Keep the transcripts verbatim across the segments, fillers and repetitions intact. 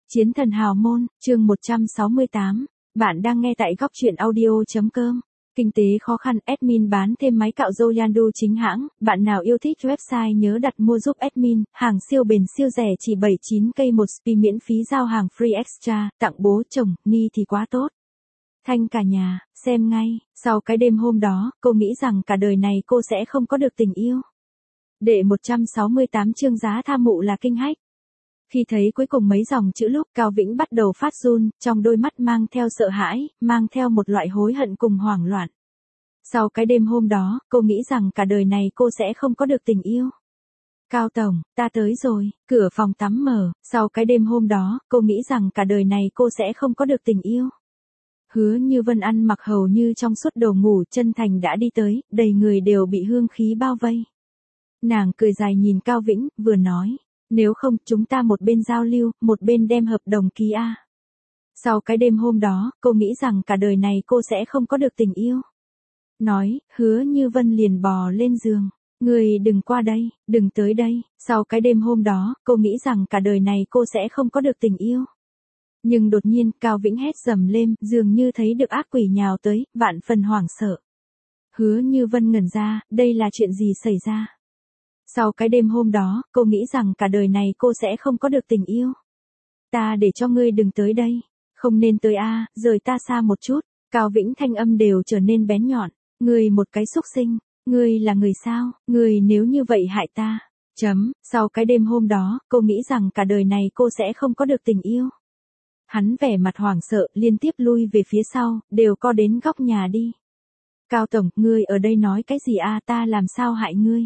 Chiến thần hào môn, chương một trăm sáu mươi tám. Bạn đang nghe tại góc truyện audio.com. Kinh tế khó khăn, admin bán thêm máy cạo râu Yandu chính hãng. Bạn nào yêu thích website nhớ đặt mua giúp admin. Hàng siêu bền siêu rẻ chỉ bảy mươi chín k một spi miễn phí giao hàng free extra. Tặng bố chồng, ni thì quá tốt. Thanh cả nhà, xem ngay. Sau cái đêm hôm đó, cô nghĩ rằng cả đời này cô sẽ không có được tình yêu. Đệ một trăm sáu mươi tám chương giá tha mụ là kinh hách. Khi thấy cuối cùng mấy dòng chữ lúc Cao Vĩnh bắt đầu phát run, trong đôi mắt mang theo sợ hãi, mang theo một loại hối hận cùng hoảng loạn. Sau cái đêm hôm đó, cô nghĩ rằng cả đời này cô sẽ không có được tình yêu. Cao Tổng, ta tới rồi, cửa phòng tắm mở, sau cái đêm hôm đó, cô nghĩ rằng cả đời này cô sẽ không có được tình yêu. Hứa Như Vân ăn mặc hầu như trong suốt đồ ngủ, chân thành đã đi tới, đầy người đều bị hương khí bao vây. Nàng cười dài nhìn Cao Vĩnh, vừa nói. Nếu không, chúng ta một bên giao lưu, một bên đem hợp đồng ký a. Sau cái đêm hôm đó, cô nghĩ rằng cả đời này cô sẽ không có được tình yêu. Nói, Hứa Như Vân liền bò lên giường. Người đừng qua đây, đừng tới đây. Sau cái đêm hôm đó, cô nghĩ rằng cả đời này cô sẽ không có được tình yêu. Nhưng đột nhiên, Cao Vĩnh hét dầm lên, dường như thấy được ác quỷ nhào tới, vạn phần hoảng sợ. Hứa Như Vân ngẩn ra, đây là chuyện gì xảy ra? Sau cái đêm hôm đó, cô nghĩ rằng cả đời này cô sẽ không có được tình yêu. Ta để cho ngươi đừng tới đây. Không nên tới a, rời ta xa một chút. Cao Vĩnh thanh âm đều trở nên bén nhọn. Ngươi một cái xúc sinh. Ngươi là người sao? Ngươi nếu như vậy hại ta. Chấm, sau cái đêm hôm đó, cô nghĩ rằng cả đời này cô sẽ không có được tình yêu. Hắn vẻ mặt hoảng sợ, liên tiếp lui về phía sau, đều co đến góc nhà đi. Cao Tổng, ngươi ở đây nói cái gì a, ta làm sao hại ngươi?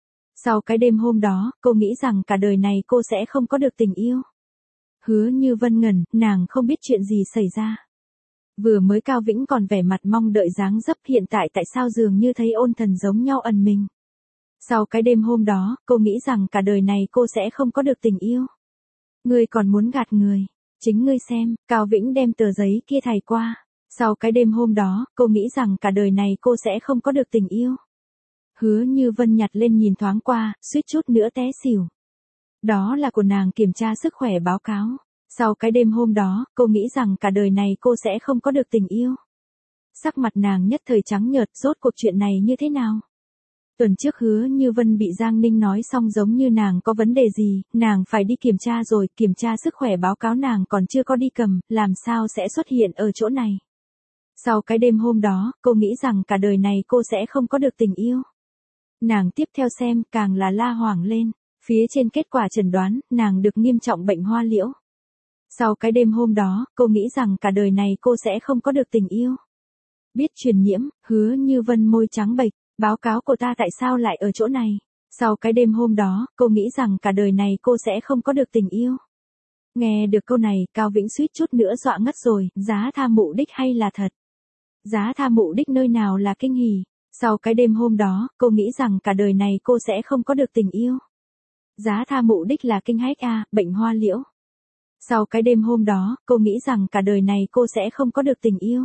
Sau cái đêm hôm đó, cô nghĩ rằng cả đời này cô sẽ không có được tình yêu. Hứa Như Vân ngẩn, nàng không biết chuyện gì xảy ra. Vừa mới Cao Vĩnh còn vẻ mặt mong đợi dáng dấp, hiện tại tại sao dường như thấy ôn thần giống nhau ẩn mình. Sau cái đêm hôm đó, cô nghĩ rằng cả đời này cô sẽ không có được tình yêu. Ngươi còn muốn gạt người. Chính ngươi xem, Cao Vĩnh đem tờ giấy kia thày qua. Sau cái đêm hôm đó, cô nghĩ rằng cả đời này cô sẽ không có được tình yêu. Hứa Như Vân nhặt lên nhìn thoáng qua, suýt chút nữa té xỉu. Đó là của nàng kiểm tra sức khỏe báo cáo. Sau cái đêm hôm đó, cô nghĩ rằng cả đời này cô sẽ không có được tình yêu. Sắc mặt nàng nhất thời trắng nhợt, rốt cuộc chuyện này như thế nào? Tuần trước Hứa Như Vân bị Giang Ninh nói xong giống như nàng có vấn đề gì, nàng phải đi kiểm tra rồi, kiểm tra sức khỏe báo cáo nàng còn chưa có đi cầm, làm sao sẽ xuất hiện ở chỗ này? Sau cái đêm hôm đó, cô nghĩ rằng cả đời này cô sẽ không có được tình yêu. Nàng tiếp theo xem, càng là la hoảng lên. Phía trên kết quả chẩn đoán, nàng được nghiêm trọng bệnh hoa liễu. Sau cái đêm hôm đó, cô nghĩ rằng cả đời này cô sẽ không có được tình yêu. Biết truyền nhiễm, Hứa Như Vân môi trắng bệch, báo cáo của ta tại sao lại ở chỗ này. Sau cái đêm hôm đó, cô nghĩ rằng cả đời này cô sẽ không có được tình yêu. Nghe được câu này, Cao Vĩnh suýt chút nữa dọa ngất rồi, giá tha mụ đích hay là thật? Giá tha mụ đích nơi nào là kinh hỉ? Sau cái đêm hôm đó, cô nghĩ rằng cả đời này cô sẽ không có được tình yêu. Giá tha mụ đích là kinh hách a, bệnh hoa liễu. Sau cái đêm hôm đó, cô nghĩ rằng cả đời này cô sẽ không có được tình yêu.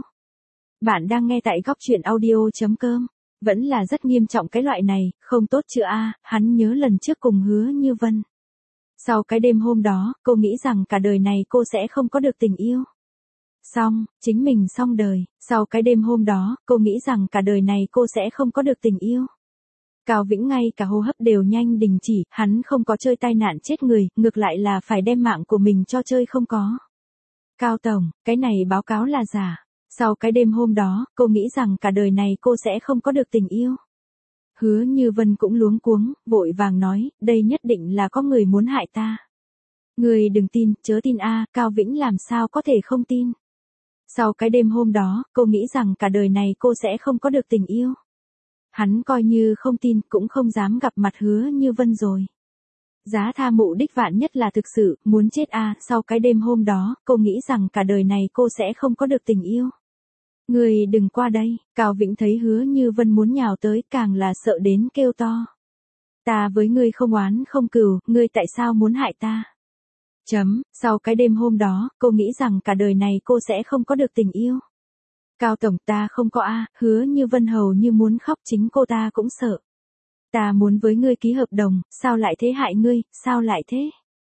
Bạn đang nghe tại góc truyện audio.com. Vẫn là rất nghiêm trọng cái loại này, không tốt chưa a, hắn nhớ lần trước cùng Hứa Như Vân. Sau cái đêm hôm đó, cô nghĩ rằng cả đời này cô sẽ không có được tình yêu. Xong, chính mình xong đời, sau cái đêm hôm đó, cô nghĩ rằng cả đời này cô sẽ không có được tình yêu. Cao Vĩnh ngay cả hô hấp đều nhanh đình chỉ, hắn không có chơi tai nạn chết người, ngược lại là phải đem mạng của mình cho chơi không có. Cao Tổng, cái này báo cáo là giả. Sau cái đêm hôm đó, cô nghĩ rằng cả đời này cô sẽ không có được tình yêu. Hứa Như Vân cũng luống cuống, vội vàng nói, đây nhất định là có người muốn hại ta. Người đừng tin, chớ tin a, Cao Vĩnh làm sao có thể không tin. Sau cái đêm hôm đó, cô nghĩ rằng cả đời này cô sẽ không có được tình yêu. Hắn coi như không tin, cũng không dám gặp mặt Hứa Như Vân rồi. Giá tha mụ đích vạn nhất là thực sự, muốn chết a, sau cái đêm hôm đó, cô nghĩ rằng cả đời này cô sẽ không có được tình yêu. Người đừng qua đây, Cao Vĩnh thấy Hứa Như Vân muốn nhào tới, càng là sợ đến kêu to. Ta với ngươi không oán không cừu, ngươi tại sao muốn hại ta? Chấm, sau cái đêm hôm đó, cô nghĩ rằng cả đời này cô sẽ không có được tình yêu. Cao Tổng, ta không có a, Hứa Như Vân hầu như muốn khóc, chính cô ta cũng sợ. Ta muốn với ngươi ký hợp đồng, sao lại thế hại ngươi, sao lại thế?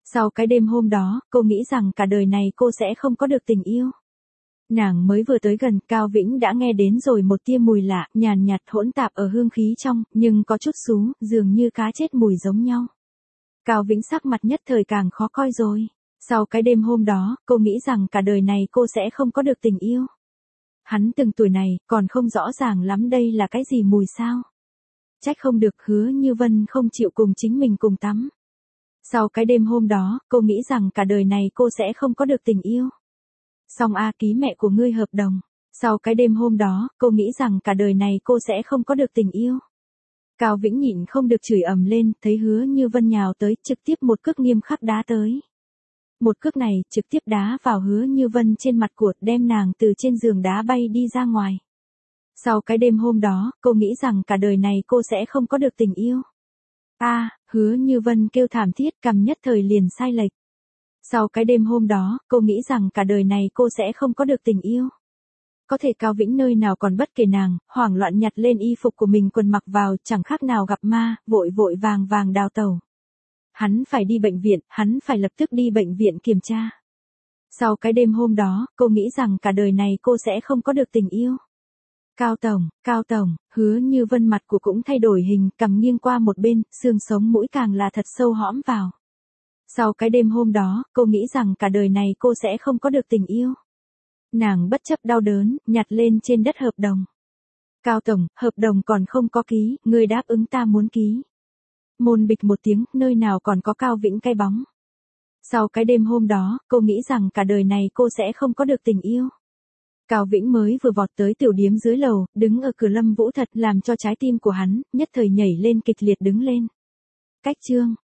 Sau cái đêm hôm đó, cô nghĩ rằng cả đời này cô sẽ không có được tình yêu. Nàng mới vừa tới gần, Cao Vĩnh đã nghe đến rồi một tia mùi lạ, nhàn nhạt hỗn tạp ở hương khí trong, nhưng có chút xú, dường như cá chết mùi giống nhau. Cao Vĩnh sắc mặt nhất thời càng khó coi rồi. Sau cái đêm hôm đó, cô nghĩ rằng cả đời này cô sẽ không có được tình yêu. Hắn từng tuổi này, còn không rõ ràng lắm đây là cái gì mùi sao. Trách không được Hứa Như Vân không chịu cùng chính mình cùng tắm. Sau cái đêm hôm đó, cô nghĩ rằng cả đời này cô sẽ không có được tình yêu. Xong a ký mẹ của ngươi hợp đồng. Sau cái đêm hôm đó, cô nghĩ rằng cả đời này cô sẽ không có được tình yêu. Cao Vĩnh nhịn không được chửi ầm lên, thấy Hứa Như Vân nhào tới, trực tiếp một cước nghiêm khắc đá tới. Một cước này, trực tiếp đá vào Hứa Như Vân trên mặt cuột, đem nàng từ trên giường đá bay đi ra ngoài. Sau cái đêm hôm đó, cô nghĩ rằng cả đời này cô sẽ không có được tình yêu. A, Hứa Như Vân kêu thảm thiết, cằm nhất thời liền sai lệch. Sau cái đêm hôm đó, cô nghĩ rằng cả đời này cô sẽ không có được tình yêu. Có thể Cao Vĩnh nơi nào còn bất kể nàng, hoảng loạn nhặt lên y phục của mình quần mặc vào, chẳng khác nào gặp ma, vội vội vàng vàng đào tẩu. Hắn phải đi bệnh viện, hắn phải lập tức đi bệnh viện kiểm tra. Sau cái đêm hôm đó, cô nghĩ rằng cả đời này cô sẽ không có được tình yêu. Cao Tổng, Cao Tổng, Hứa Như Vân mặt của cũng thay đổi hình, cằm nghiêng qua một bên, xương sống mũi càng là thật sâu hõm vào. Sau cái đêm hôm đó, cô nghĩ rằng cả đời này cô sẽ không có được tình yêu. Nàng bất chấp đau đớn, nhặt lên trên đất hợp đồng. Cao Tổng, hợp đồng còn không có ký, người đáp ứng ta muốn ký. Môn bịch một tiếng, nơi nào còn có Cao Vĩnh cái bóng. Sau cái đêm hôm đó, cô nghĩ rằng cả đời này cô sẽ không có được tình yêu. Cao Vĩnh mới vừa vọt tới tiểu điếm dưới lầu, đứng ở cửa Lâm Vũ Thật làm cho trái tim của hắn, nhất thời nhảy lên kịch liệt đứng lên. Cách chương